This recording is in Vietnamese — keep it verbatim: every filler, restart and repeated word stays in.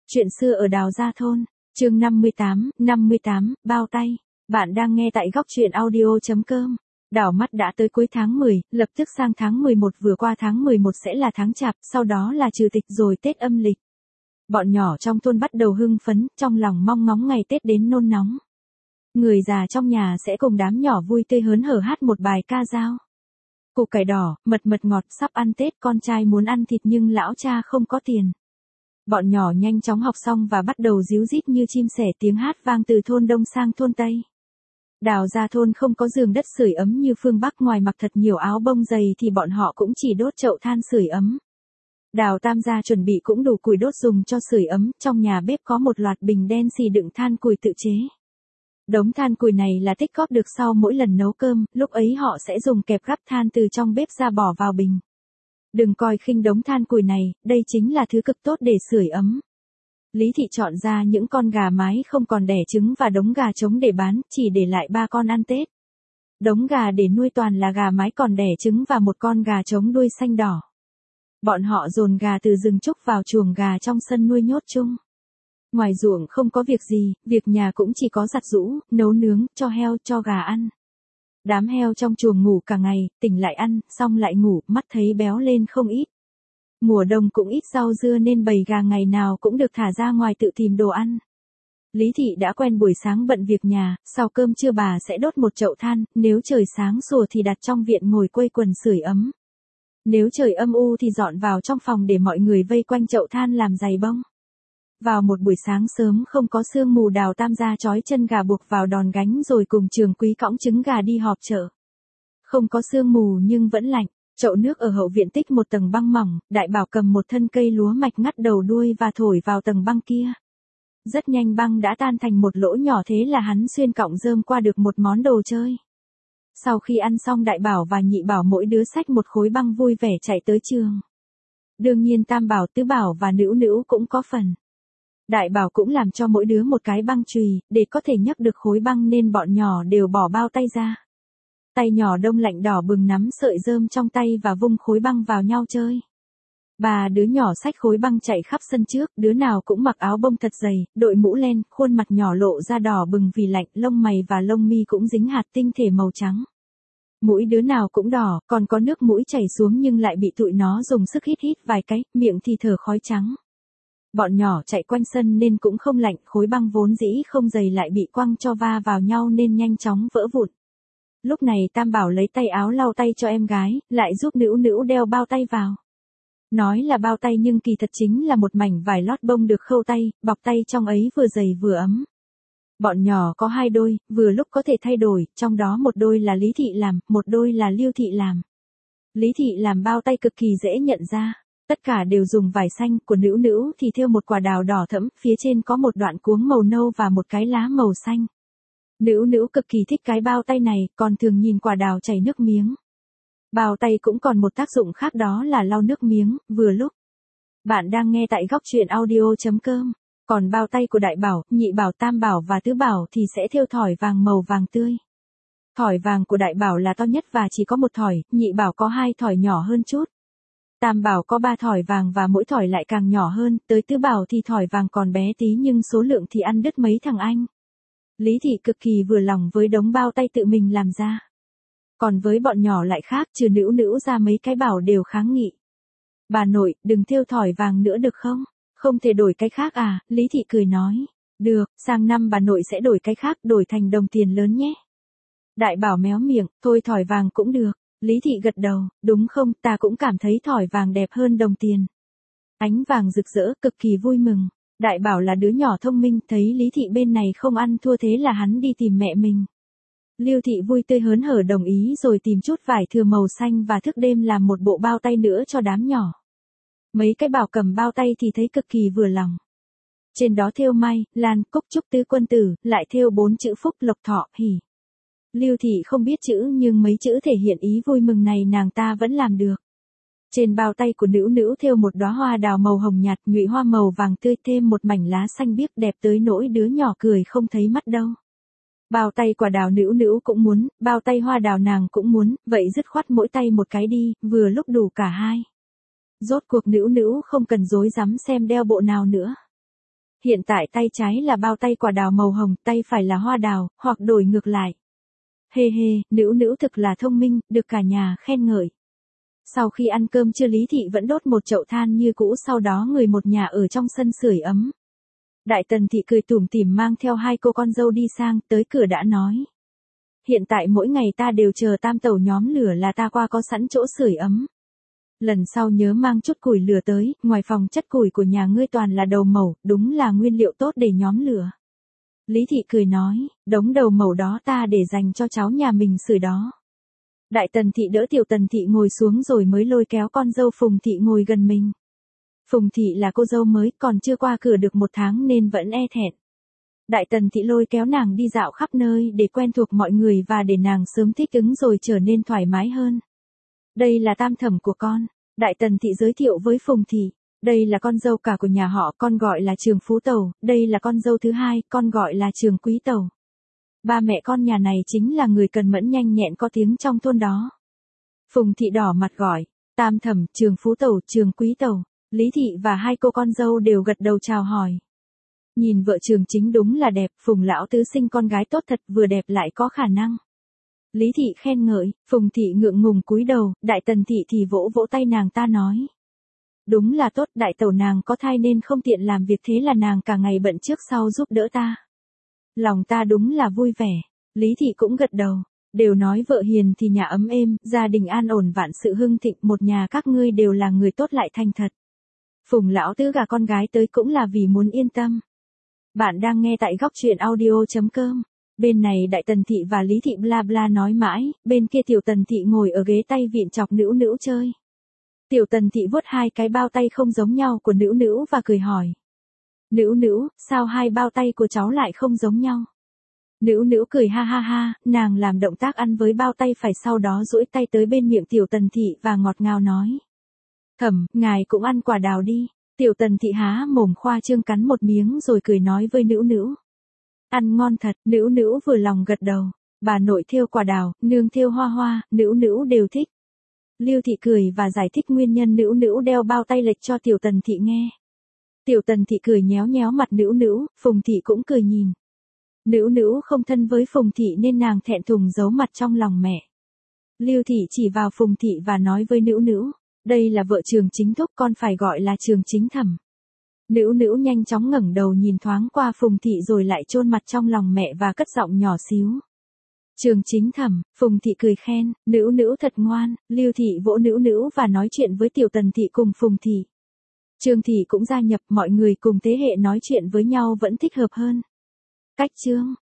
Chuyện xưa ở Đào Gia Thôn, chương năm mươi tám, năm mươi tám, bao tay. Bạn đang nghe tại góc truyện audio chấm com. Đảo mắt đã tới cuối tháng mười, lập tức sang tháng mười một, vừa qua tháng mười một sẽ là tháng Chạp, sau đó là Trừ Tịch rồi Tết âm lịch. Bọn nhỏ trong thôn bắt đầu hưng phấn, trong lòng mong ngóng ngày Tết đến nôn nóng. Người già trong nhà sẽ cùng đám nhỏ vui tươi hớn hở hát một bài ca dao. Củ cải đỏ, mật mật ngọt, sắp ăn Tết, con trai muốn ăn thịt nhưng lão cha không có tiền. Bọn nhỏ nhanh chóng học xong và bắt đầu ríu rít như chim sẻ, tiếng hát vang từ thôn Đông sang thôn Tây. Đào Gia Thôn không có giường đất sưởi ấm như phương Bắc, ngoài mặc thật nhiều áo bông dày thì bọn họ cũng chỉ đốt chậu than sưởi ấm. Đào Tam gia chuẩn bị cũng đủ củi đốt dùng cho sưởi ấm, trong nhà bếp có một loạt bình đen xì đựng than củi tự chế. Đống than củi này là tích góp được sau mỗi lần nấu cơm, lúc ấy họ sẽ dùng kẹp gắp than từ trong bếp ra bỏ vào bình. Đừng coi khinh đống than củi này, đây chính là thứ cực tốt để sưởi ấm. Lý Thị chọn ra những con gà mái không còn đẻ trứng và đống gà trống để bán, chỉ để lại ba con ăn Tết. Đống gà để nuôi toàn là gà mái còn đẻ trứng và một con gà trống đuôi xanh đỏ. Bọn họ dồn gà từ rừng trúc vào chuồng gà trong sân nuôi nhốt chung. Ngoài ruộng không có việc gì, việc nhà cũng chỉ có giặt giũ, nấu nướng, cho heo, cho gà ăn. Đám heo trong chuồng ngủ cả ngày, tỉnh lại ăn, xong lại ngủ, mắt thấy béo lên không ít. Mùa đông cũng ít rau dưa nên bầy gà ngày nào cũng được thả ra ngoài tự tìm đồ ăn. Lý Thị đã quen buổi sáng bận việc nhà, sau cơm trưa bà sẽ đốt một chậu than, nếu trời sáng sủa thì đặt trong viện ngồi quây quần sưởi ấm. Nếu trời âm u thì dọn vào trong phòng để mọi người vây quanh chậu than làm giày bông. Vào một buổi sáng sớm không có sương mù, Đào Tam gia trói chân gà buộc vào đòn gánh rồi cùng Trường Quý cõng trứng gà đi họp chợ. Không có sương mù nhưng vẫn lạnh, chậu nước ở hậu viện tích một tầng băng mỏng, Đại Bảo cầm một thân cây lúa mạch ngắt đầu đuôi và thổi vào tầng băng kia. Rất nhanh băng đã tan thành một lỗ nhỏ, thế là hắn xuyên cọng rơm qua được một món đồ chơi. Sau khi ăn xong, Đại Bảo và Nhị Bảo mỗi đứa xách một khối băng vui vẻ chạy tới trường. Đương nhiên Tam Bảo, Tứ Bảo và Nữu Nữu cũng có phần. Đại Bảo cũng làm cho mỗi đứa một cái băng chùy, để có thể nhấc được khối băng nên bọn nhỏ đều bỏ bao tay ra. Tay nhỏ đông lạnh đỏ bừng nắm sợi rơm trong tay và vung khối băng vào nhau chơi. Ba đứa nhỏ xách khối băng chạy khắp sân trước, đứa nào cũng mặc áo bông thật dày, đội mũ len, khuôn mặt nhỏ lộ ra đỏ bừng vì lạnh, lông mày và lông mi cũng dính hạt tinh thể màu trắng. Mũi đứa nào cũng đỏ, còn có nước mũi chảy xuống nhưng lại bị tụi nó dùng sức hít hít vài cái, miệng thì thở khói trắng. Bọn nhỏ chạy quanh sân nên cũng không lạnh, khối băng vốn dĩ không dày lại bị quăng cho va vào nhau nên nhanh chóng vỡ vụn. Lúc này Tam Bảo lấy tay áo lau tay cho em gái, lại giúp Nữu Nữu đeo bao tay vào. Nói là bao tay nhưng kỳ thật chính là một mảnh vải lót bông được khâu tay, bọc tay trong ấy vừa dày vừa ấm. Bọn nhỏ có hai đôi, vừa lúc có thể thay đổi, trong đó một đôi là Lý Thị làm, một đôi là Lưu Thị làm. Lý Thị làm bao tay cực kỳ dễ nhận ra. Tất cả đều dùng vải xanh, của Nữu Nữu thì thêu một quả đào đỏ thẫm, phía trên có một đoạn cuống màu nâu và một cái lá màu xanh. Nữu Nữu cực kỳ thích cái bao tay này, còn thường nhìn quả đào chảy nước miếng. Bao tay cũng còn một tác dụng khác, đó là lau nước miếng, vừa lúc. Bạn đang nghe tại góc truyện audio chấm com. Còn bao tay của Đại Bảo, Nhị Bảo, Tam Bảo và Tứ Bảo thì sẽ thêu thỏi vàng màu vàng tươi. Thỏi vàng của Đại Bảo là to nhất và chỉ có một thỏi, Nhị Bảo có hai thỏi nhỏ hơn chút. Tam Bảo có ba thỏi vàng và mỗi thỏi lại càng nhỏ hơn, tới Tứ Bảo thì thỏi vàng còn bé tí nhưng số lượng thì ăn đứt mấy thằng anh. Lý Thị cực kỳ vừa lòng với đống bao tay tự mình làm ra. Còn với bọn nhỏ lại khác, trừ Nữu Nữu ra mấy cái Bảo đều kháng nghị. Bà nội, đừng thêu thỏi vàng nữa được không? Không thể đổi cái khác à? Lý Thị cười nói. Được, sang năm bà nội sẽ đổi cái khác, đổi thành đồng tiền lớn nhé. Đại Bảo méo miệng, thôi thỏi vàng cũng được. Lý Thị gật đầu, đúng không, ta cũng cảm thấy thỏi vàng đẹp hơn đồng tiền. Ánh vàng rực rỡ, cực kỳ vui mừng. Đại Bảo là đứa nhỏ thông minh, thấy Lý Thị bên này không ăn thua thế là hắn đi tìm mẹ mình. Lưu Thị vui tươi hớn hở đồng ý rồi tìm chút vải thừa màu xanh và thức đêm làm một bộ bao tay nữa cho đám nhỏ. Mấy cái Bảo cầm bao tay thì thấy cực kỳ vừa lòng. Trên đó thêu mai, lan, cúc trúc tứ quân tử, lại thêu bốn chữ phúc lộc thọ, hỉ. Lưu Thị không biết chữ nhưng mấy chữ thể hiện ý vui mừng này nàng ta vẫn làm được. Trên bao tay của Nữu Nữu thêu một đóa hoa đào màu hồng nhạt, nhụy hoa màu vàng tươi, thêm một mảnh lá xanh biếc đẹp tới nỗi đứa nhỏ cười không thấy mắt đâu. Bao tay quả đào Nữu Nữu cũng muốn, bao tay hoa đào nàng cũng muốn, vậy dứt khoát mỗi tay một cái đi, vừa lúc đủ cả hai. Rốt cuộc Nữu Nữu không cần rối rắm xem đeo bộ nào nữa. Hiện tại tay trái là bao tay quả đào màu hồng, tay phải là hoa đào, hoặc đổi ngược lại. Hê hê, Nữu Nữu thực là thông minh, được cả nhà khen ngợi. Sau khi ăn cơm trưa Lý Thị vẫn đốt một chậu than như cũ, sau đó người một nhà ở trong sân sưởi ấm. Đại Tần Thị cười tủm tỉm mang theo hai cô con dâu đi sang, tới cửa đã nói. Hiện tại mỗi ngày ta đều chờ tam tẩu nhóm lửa là ta qua có sẵn chỗ sưởi ấm. Lần sau nhớ mang chút củi lửa tới, ngoài phòng chất củi của nhà ngươi toàn là đầu mẩu, đúng là nguyên liệu tốt để nhóm lửa. Lý Thị cười nói, đống đầu mẩu đó ta để dành cho cháu nhà mình sưởi đó. Đại Tần Thị đỡ Tiểu Tần Thị ngồi xuống rồi mới lôi kéo con dâu Phùng Thị ngồi gần mình. Phùng Thị là cô dâu mới, còn chưa qua cửa được một tháng nên vẫn e thẹn. Đại Tần Thị lôi kéo nàng đi dạo khắp nơi để quen thuộc mọi người và để nàng sớm thích ứng rồi trở nên thoải mái hơn. Đây là tam thẩm của con, Đại Tần Thị giới thiệu với Phùng Thị. Đây là con dâu cả của nhà họ, con gọi là Trường Phú Tẩu, đây là con dâu thứ hai, con gọi là Trường Quý Tẩu. Ba mẹ con nhà này chính là người cần mẫn nhanh nhẹn có tiếng trong thôn đó. Phùng Thị đỏ mặt gọi, tam thẩm, Trường Phú Tẩu, Trường Quý Tẩu. Lý Thị và hai cô con dâu đều gật đầu chào hỏi. Nhìn vợ Trường Chính đúng là đẹp, Phùng lão tứ sinh con gái tốt thật, vừa đẹp lại có khả năng. Lý Thị khen ngợi, Phùng Thị ngượng ngùng cúi đầu, Đại Tần Thị thì vỗ vỗ tay nàng ta nói. Đúng là tốt, đại tẩu nàng có thai nên không tiện làm việc, thế là nàng cả ngày bận trước sau giúp đỡ ta. Lòng ta đúng là vui vẻ. Lý Thị cũng gật đầu, đều nói vợ hiền thì nhà ấm êm, gia đình an ổn vạn sự hưng thịnh, một nhà các ngươi đều là người tốt lại thành thật. Phùng lão tứ gả con gái tới cũng là vì muốn yên tâm. Bạn đang nghe tại góc truyện audio chấm com. Bên này Đại Tần Thị và Lý Thị bla bla nói mãi, bên kia Tiểu Tần Thị ngồi ở ghế tay vịn chọc Nữu Nữu chơi. Tiểu Tần Thị vuốt hai cái bao tay không giống nhau của Nữu Nữu và cười hỏi. Nữu Nữu, sao hai bao tay của cháu lại không giống nhau? Nữu Nữu cười ha ha ha, nàng làm động tác ăn với bao tay phải, sau đó duỗi tay tới bên miệng Tiểu Tần Thị và ngọt ngào nói. Thẩm, ngài cũng ăn quả đào đi. Tiểu Tần Thị há mồm khoa trương cắn một miếng rồi cười nói với Nữu Nữu. Ăn ngon thật, Nữu Nữu vừa lòng gật đầu. Bà nội thêu quả đào, nương thêu hoa hoa, Nữu Nữu đều thích. Lưu Thị cười và giải thích nguyên nhân Nữu Nữu đeo bao tay lệch cho Tiểu Tần Thị nghe. Tiểu Tần Thị cười nhéo nhéo mặt Nữu Nữu, Phùng Thị cũng cười nhìn. Nữu Nữu không thân với Phùng Thị nên nàng thẹn thùng giấu mặt trong lòng mẹ. Lưu Thị chỉ vào Phùng Thị và nói với Nữu Nữu, đây là vợ Trường Chính thúc, con phải gọi là Trường Chính thẩm. Nữu Nữu nhanh chóng ngẩng đầu nhìn thoáng qua Phùng Thị rồi lại chôn mặt trong lòng mẹ và cất giọng nhỏ xíu. Trường Chính thẩm, Phùng Thị cười khen, Nữu Nữu thật ngoan. Lưu Thị vỗ Nữu Nữu và nói chuyện với Tiểu Tần Thị cùng Phùng Thị. Trương Thị cũng gia nhập, mọi người cùng thế hệ nói chuyện với nhau vẫn thích hợp hơn. Cách chương